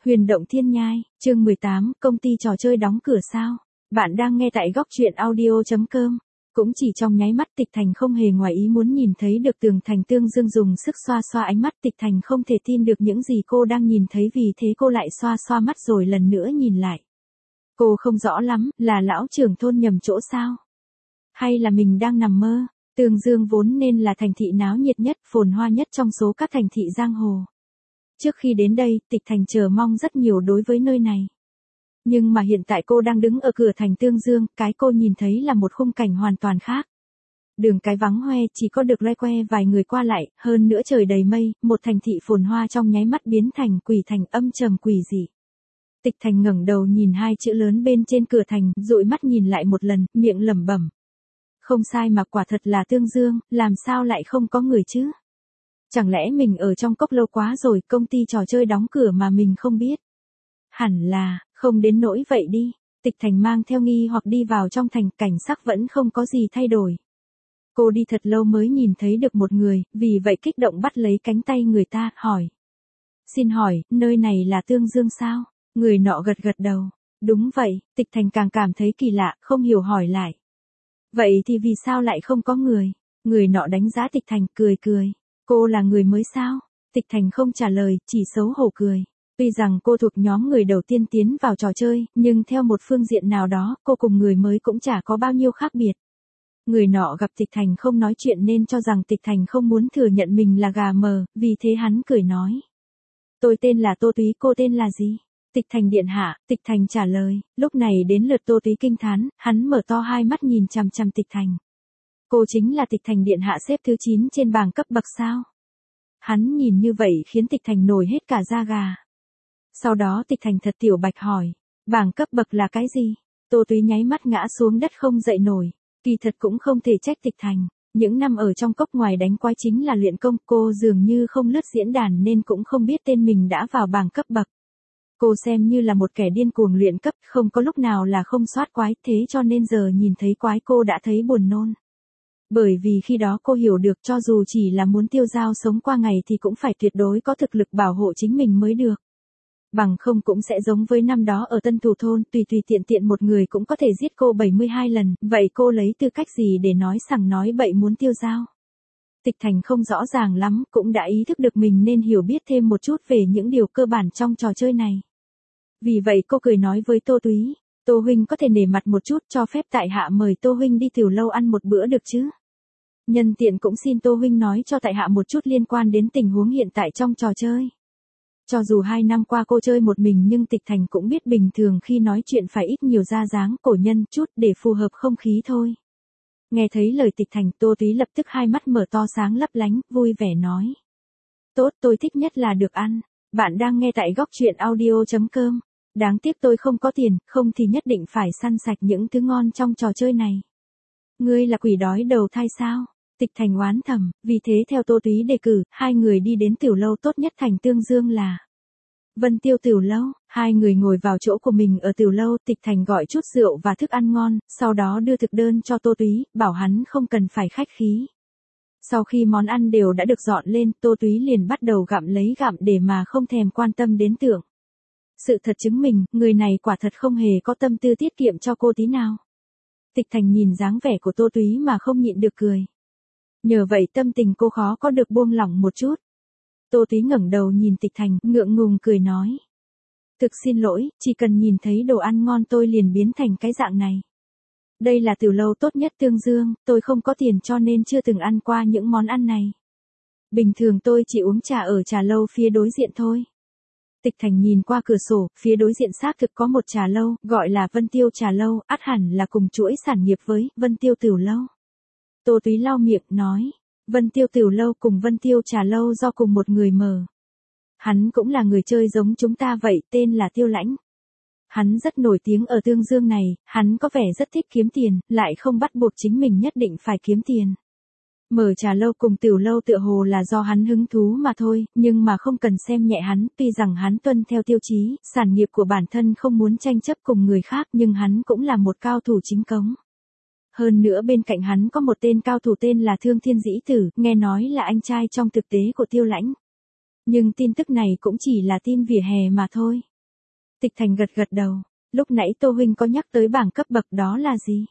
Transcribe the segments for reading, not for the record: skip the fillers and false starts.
Huyền động thiên nhai, chương 18, công ty trò chơi đóng cửa sao? Bạn đang nghe tại góc truyện audio.com. Cũng chỉ trong nháy mắt Tịch Thành không hề ngoài ý muốn nhìn thấy được Tường Thành Tương Dương dùng sức xoa xoa ánh mắt. Tịch Thành không thể tin được những gì cô đang nhìn thấy, vì thế cô lại xoa xoa mắt rồi lần nữa nhìn lại. Cô không rõ lắm, là lão trưởng thôn nhầm chỗ sao? Hay là mình đang nằm mơ? Tương Dương vốn nên là thành thị náo nhiệt nhất, phồn hoa nhất trong số các thành thị giang hồ. Trước khi đến đây, Tịch Thành chờ mong rất nhiều đối với nơi này. Nhưng mà hiện tại cô đang đứng ở cửa thành Tương Dương, cái cô nhìn thấy là một khung cảnh hoàn toàn khác. Đường cái vắng hoe, chỉ có được loe que vài người qua lại, hơn nữa trời đầy mây, một thành thị phồn hoa trong nháy mắt biến thành quỷ thành, âm trầm quỷ dị. Tịch Thành ngẩng đầu nhìn hai chữ lớn bên trên cửa thành, dụi mắt nhìn lại một lần, miệng lẩm bẩm. Không sai mà, quả thật là Tương Dương, làm sao lại không có người chứ? Chẳng lẽ mình ở trong cốc lâu quá rồi, công ty trò chơi đóng cửa mà mình không biết? Hẳn là, không đến nỗi vậy đi. Tịch Thành mang theo nghi hoặc đi vào trong thành, cảnh sắc vẫn không có gì thay đổi. Cô đi thật lâu mới nhìn thấy được một người, vì vậy kích động bắt lấy cánh tay người ta, hỏi. Xin hỏi, nơi này là Tương Dương sao? Người nọ gật gật đầu. Đúng vậy. Tịch Thành càng cảm thấy kỳ lạ, không hiểu hỏi lại. Vậy thì vì sao lại không có người? Người nọ đánh giá Tịch Thành, cười cười. Cô là người mới sao? Tịch Thành không trả lời, chỉ xấu hổ cười. Tuy rằng cô thuộc nhóm người đầu tiên tiến vào trò chơi, nhưng theo một phương diện nào đó, cô cùng người mới cũng chả có bao nhiêu khác biệt. Người nọ gặp Tịch Thành không nói chuyện nên cho rằng Tịch Thành không muốn thừa nhận mình là gà mờ, vì thế hắn cười nói. Tôi tên là Tô Túy, cô tên là gì? Tịch Thành điện hạ. Tịch Thành trả lời. Lúc này đến lượt Tô Túy kinh thán, hắn mở to hai mắt nhìn chằm chằm Tịch Thành. Cô chính là Tịch Thành điện hạ xếp thứ 9 trên bảng cấp bậc sao? Hắn nhìn như vậy khiến Tịch Thành nổi hết cả da gà. Sau đó Tịch Thành thật tiểu bạch hỏi, bảng cấp bậc là cái gì? Tô Túy nháy mắt ngã xuống đất không dậy nổi. Kỳ thật cũng không thể trách Tịch Thành. Những năm ở trong cốc ngoài đánh quái chính là luyện công, cô dường như không lướt diễn đàn nên cũng không biết tên mình đã vào bảng cấp bậc. Cô xem như là một kẻ điên cuồng luyện cấp, không có lúc nào là không soát quái, thế cho nên giờ nhìn thấy quái cô đã thấy buồn nôn. Bởi vì khi đó cô hiểu được cho dù chỉ là muốn tiêu dao sống qua ngày thì cũng phải tuyệt đối có thực lực bảo hộ chính mình mới được. Bằng không cũng sẽ giống với năm đó ở Tân Thủ Thôn, tùy tiện tiện một người cũng có thể giết cô 72 lần, vậy cô lấy tư cách gì để nói sằng nói bậy muốn tiêu dao? Tịch Thành không rõ ràng lắm, cũng đã ý thức được mình nên hiểu biết thêm một chút về những điều cơ bản trong trò chơi này. Vì vậy cô cười nói với Tô Túy, Tô huynh có thể nể mặt một chút, cho phép tại hạ mời Tô huynh đi tiểu lâu ăn một bữa được chứ? Nhân tiện cũng xin Tô huynh nói cho tại hạ một chút liên quan đến tình huống hiện tại trong trò chơi. Cho dù 2 năm qua cô chơi một mình nhưng Tịch Thành cũng biết bình thường khi nói chuyện phải ít nhiều ra dáng cổ nhân chút để phù hợp không khí thôi. Nghe thấy lời Tịch Thành, Tô Túy lập tức hai mắt mở to sáng lấp lánh, vui vẻ nói. Tốt, tôi thích nhất là được ăn. Bạn đang nghe tại góc truyện audio.com. Đáng tiếc tôi không có tiền, không thì nhất định phải săn sạch những thứ ngon trong trò chơi này. Ngươi là quỷ đói đầu thai sao? Tịch Thành oán thầm, vì thế theo Tô Túy đề cử, hai người đi đến tiểu lâu tốt nhất thành Tương Dương là Vân Tiêu tiểu lâu. Hai người ngồi vào chỗ của mình ở tiểu lâu, Tịch Thành gọi chút rượu và thức ăn ngon, sau đó đưa thực đơn cho Tô Túy, bảo hắn không cần phải khách khí. Sau khi món ăn đều đã được dọn lên, Tô Túy liền bắt đầu gặm lấy gặm để mà không thèm quan tâm đến Tưởng. Sự thật chứng minh, người này quả thật không hề có tâm tư tiết kiệm cho cô tí nào. Tịch Thành nhìn dáng vẻ của Tô Túy mà không nhịn được cười. Nhờ vậy tâm tình cô khó có được buông lỏng một chút. Tô Túy ngẩng đầu nhìn Tịch Thành, ngượng ngùng cười nói. Thực xin lỗi, chỉ cần nhìn thấy đồ ăn ngon tôi liền biến thành cái dạng này. Đây là tiểu lâu tốt nhất Tương Dương, tôi không có tiền cho nên chưa từng ăn qua những món ăn này. Bình thường tôi chỉ uống trà ở trà lâu phía đối diện thôi. Tịch Thành nhìn qua cửa sổ, phía đối diện xác thực có một trà lâu, gọi là Vân Tiêu trà lâu, ắt hẳn là cùng chuỗi sản nghiệp với Vân Tiêu tiểu lâu. Tô Túy lau miệng, nói, Vân Tiêu tiểu lâu cùng Vân Tiêu trà lâu do cùng một người mở. Hắn cũng là người chơi giống chúng ta vậy, tên là Tiêu Lãnh. Hắn rất nổi tiếng ở Tương Dương này, hắn có vẻ rất thích kiếm tiền, lại không bắt buộc chính mình nhất định phải kiếm tiền. Mở trà lâu cùng tiểu lâu tựa hồ là do hắn hứng thú mà thôi, nhưng mà không cần xem nhẹ hắn, tuy rằng hắn tuân theo tiêu chí, sản nghiệp của bản thân không muốn tranh chấp cùng người khác nhưng hắn cũng là một cao thủ chính cống. Hơn nữa bên cạnh hắn có một tên cao thủ tên là Thương Thiên Dĩ Tử, nghe nói là anh trai trong thực tế của Tiêu Lãnh. Nhưng tin tức này cũng chỉ là tin vỉa hè mà thôi. Tịch Thành gật gật đầu. Lúc nãy Tô huynh có nhắc tới bảng cấp bậc đó là gì?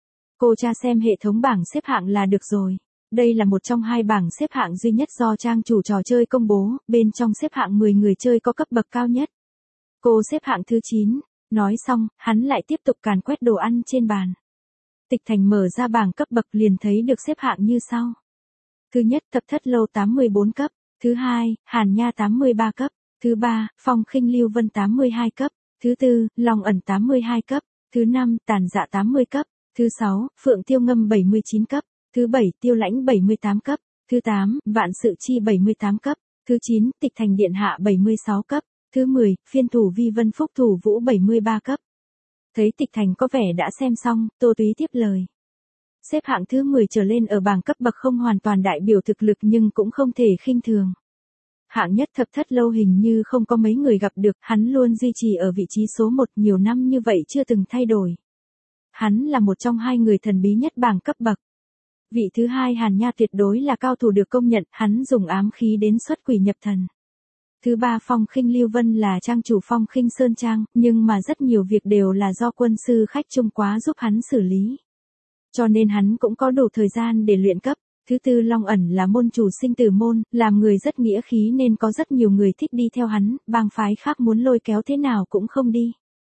Cô tra xem hệ thống bảng xếp hạng là được rồi. Đây là một trong hai bảng xếp hạng duy nhất do trang chủ trò chơi công bố, bên trong xếp hạng 10 người chơi có cấp bậc cao nhất. Cô xếp hạng thứ 9. Nói xong, hắn lại tiếp tục càn quét đồ ăn trên bàn. Tịch Thành mở ra bảng cấp bậc liền thấy được xếp hạng như sau. Thứ nhất, Thập Thất Lâu 84 cấp. Thứ hai, Hàn Nha 83 cấp. Thứ ba, Phong Khinh Lưu Vân 82 cấp. Thứ tư, Long Ẩn 82 cấp. Thứ năm, Tàn Dạ 80 cấp. Thứ sáu, Phượng Tiêu Ngâm 79 cấp. Thứ bảy, Tiêu Lãnh 78 cấp. Thứ 8, Vạn Sự Chi 78 cấp. Thứ 9, Tịch Thành Điện Hạ 76 cấp. Thứ 10, Phiên Thủ Vi Vân Phúc Thủ Vũ 73 cấp. Thấy Tịch Thành có vẻ đã xem xong, Tô Túy tiếp lời. Xếp hạng thứ 10 trở lên ở bảng cấp bậc không hoàn toàn đại biểu thực lực nhưng cũng không thể khinh thường. Hạng nhất Thập Thất Lâu hình như không có mấy người gặp được, hắn luôn duy trì ở vị trí số 1 nhiều năm như vậy chưa từng thay đổi. Hắn là một trong hai người thần bí nhất bảng cấp bậc. Vị thứ hai Hàn Nha tuyệt đối là cao thủ được công nhận, hắn dùng ám khí đến xuất quỷ nhập thần. Thứ ba Phong Khinh Lưu Vân là trang chủ Phong Khinh Sơn Trang, nhưng mà rất nhiều việc đều là do quân sư Khách Trung Quá giúp hắn xử lý. Cho nên hắn cũng có đủ thời gian để luyện cấp. Thứ tư Long Ẩn là môn chủ Sinh Tử môn, làm người rất nghĩa khí nên có rất nhiều người thích đi theo hắn, bang phái khác muốn lôi kéo thế nào cũng không đi.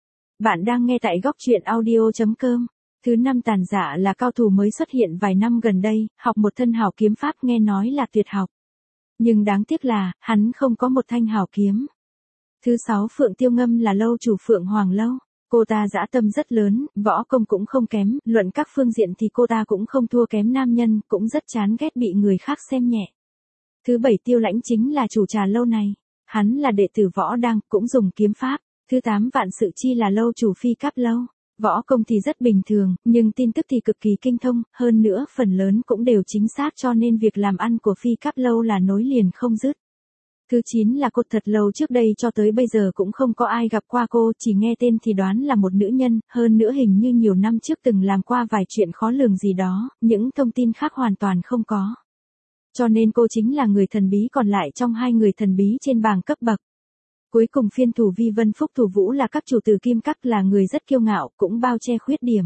Bạn đang nghe tại góc truyện audio.com. Thứ năm Tàn Dạ là cao thủ mới xuất hiện vài năm gần đây, học một thân hảo kiếm pháp nghe nói là tuyệt học. Nhưng đáng tiếc là, hắn không có một thanh hảo kiếm. Thứ sáu Phượng Tiêu Ngâm là lâu chủ Phượng Hoàng Lâu. Cô ta dã tâm rất lớn, võ công cũng không kém, luận các phương diện thì cô ta cũng không thua kém nam nhân, cũng rất chán ghét bị người khác xem nhẹ. Thứ bảy Tiêu Lãnh chính là chủ trà lâu này. Hắn là đệ tử võ đăng, cũng dùng kiếm pháp. Thứ 8 Vạn Sự Chi là lâu chủ Phi Cáp Lâu. Võ công thì rất bình thường, nhưng tin tức thì cực kỳ kinh thông, hơn nữa phần lớn cũng đều chính xác cho nên việc làm ăn của Phi Cáp Lâu là nối liền không dứt. Thứ 9 là Cột Thật Lâu trước đây cho tới bây giờ cũng không có ai gặp qua cô, chỉ nghe tên thì đoán là một nữ nhân, hơn nữa hình như nhiều năm trước từng làm qua vài chuyện khó lường gì đó, những thông tin khác hoàn toàn không có. Cho nên cô chính là người thần bí còn lại trong hai người thần bí trên bảng cấp bậc. Cuối cùng Phiên Thủ Vi Vân Phúc Thủ Vũ là các chủ tử Kim Các là người rất kiêu ngạo, cũng bao che khuyết điểm.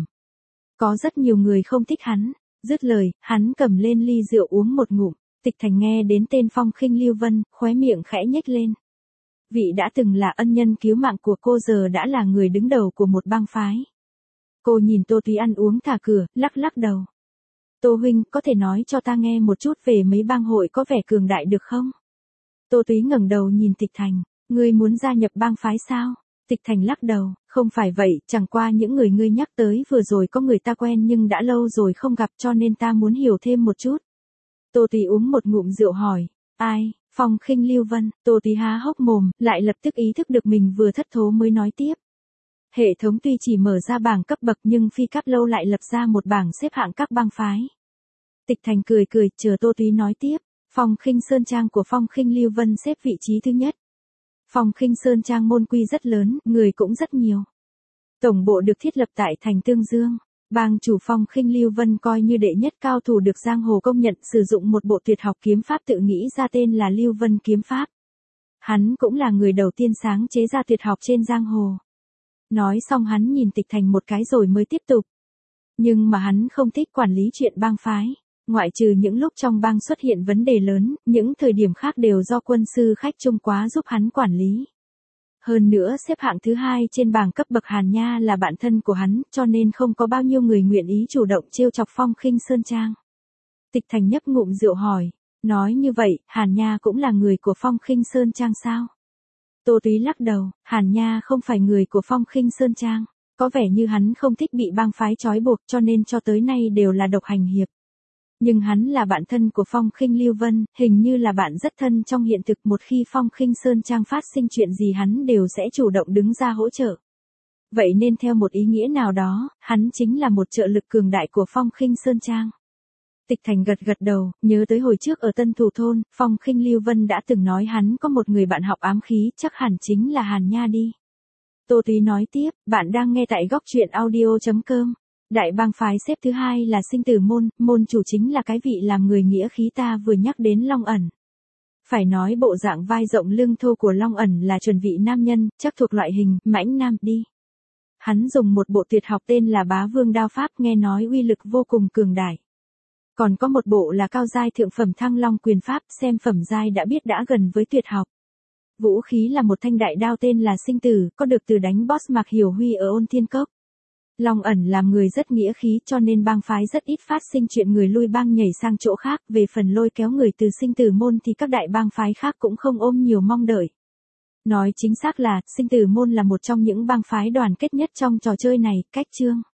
Có rất nhiều người không thích hắn. Dứt lời, hắn cầm lên ly rượu uống một ngụm. Tịch Thành nghe đến tên Phong Khinh Lưu Vân, khóe miệng khẽ nhếch lên. Vị đã từng là ân nhân cứu mạng của cô giờ đã là người đứng đầu của một bang phái. Cô nhìn Tô Túy ăn uống thả cửa, lắc lắc đầu. Tô huynh, có thể nói cho ta nghe một chút về mấy bang hội có vẻ cường đại được không? Tô Túy ngẩng đầu nhìn Tịch Thành. Ngươi muốn gia nhập bang phái sao? Tịch Thành lắc đầu, không phải vậy, chẳng qua những người ngươi nhắc tới vừa rồi có người ta quen nhưng đã lâu rồi không gặp cho nên ta muốn hiểu thêm một chút. Tô Túy uống một ngụm rượu hỏi, ai? Phong Khinh Lưu Vân. Tô Túy há hốc mồm, lại lập tức ý thức được mình vừa thất thố mới nói tiếp. Hệ thống tuy chỉ mở ra bảng cấp bậc nhưng Phi Cáp Lâu lại lập ra một bảng xếp hạng các bang phái. Tịch Thành cười cười, chờ Tô Túy nói tiếp. Phong Khinh Sơn Trang của Phong Khinh Lưu Vân xếp vị trí thứ nhất. Phong Khinh Sơn Trang môn quy rất lớn, người cũng rất nhiều. Tổng bộ được thiết lập tại thành Tương Dương. Bang chủ Phong Khinh Lưu Vân coi như đệ nhất cao thủ được giang hồ công nhận, sử dụng một bộ tuyệt học kiếm pháp tự nghĩ ra tên là Lưu Vân kiếm pháp. Hắn cũng là người đầu tiên sáng chế ra tuyệt học trên giang hồ. Nói xong hắn nhìn Tịch Thành một cái rồi mới tiếp tục. Nhưng mà hắn không thích quản lý chuyện bang phái. Ngoại trừ những lúc trong bang xuất hiện vấn đề lớn, những thời điểm khác đều do quân sư Khách Trung Quá giúp hắn quản lý. Hơn nữa xếp hạng thứ hai trên bảng cấp bậc Hàn Nha là bạn thân của hắn, cho nên không có bao nhiêu người nguyện ý chủ động trêu chọc Phong Khinh Sơn Trang. Tịch Thành nhấp ngụm rượu hỏi, nói như vậy, Hàn Nha cũng là người của Phong Khinh Sơn Trang sao? Tô Túy lắc đầu, Hàn Nha không phải người của Phong Khinh Sơn Trang, có vẻ như hắn không thích bị bang phái trói buộc cho nên cho tới nay đều là độc hành hiệp. Nhưng hắn là bạn thân của Phong Khinh Lưu Vân, hình như là bạn rất thân trong hiện thực, một khi Phong Khinh Sơn Trang phát sinh chuyện gì hắn đều sẽ chủ động đứng ra hỗ trợ. Vậy nên theo một ý nghĩa nào đó, hắn chính là một trợ lực cường đại của Phong Khinh Sơn Trang. Tịch Thành gật gật đầu, nhớ tới hồi trước ở Tân Thủ Thôn, Phong Khinh Lưu Vân đã từng nói hắn có một người bạn học ám khí, chắc hẳn chính là Hàn Nha đi. Tô Túy nói tiếp, bạn đang nghe tại góc truyện audio.com. Đại bang phái xếp thứ hai là Sinh Tử môn, môn chủ chính là cái vị làm người nghĩa khí ta vừa nhắc đến Long Ẩn. Phải nói bộ dạng vai rộng lưng thô của Long ẩn là chuẩn vị nam nhân, chắc thuộc loại hình mãnh nam đi. Hắn dùng một bộ tuyệt học tên là Bá Vương Đao Pháp, nghe nói uy lực vô cùng cường đại. Còn có một bộ là cao giai thượng phẩm Thăng Long Quyền Pháp, xem phẩm giai đã biết đã gần với tuyệt học. Vũ khí là một thanh đại đao tên là Sinh Tử, có được từ đánh boss Mạc Hiểu Huy ở Ôn Thiên Cốc. Long ẩn làm người rất nghĩa khí, cho nên bang phái rất ít phát sinh chuyện người lui bang nhảy sang chỗ khác. Về phần lôi kéo người từ Sinh Tử môn thì các đại bang phái khác cũng không ôm nhiều mong đợi. Nói chính xác là, Sinh Tử môn là một trong những bang phái đoàn kết nhất trong trò chơi này. Cách chương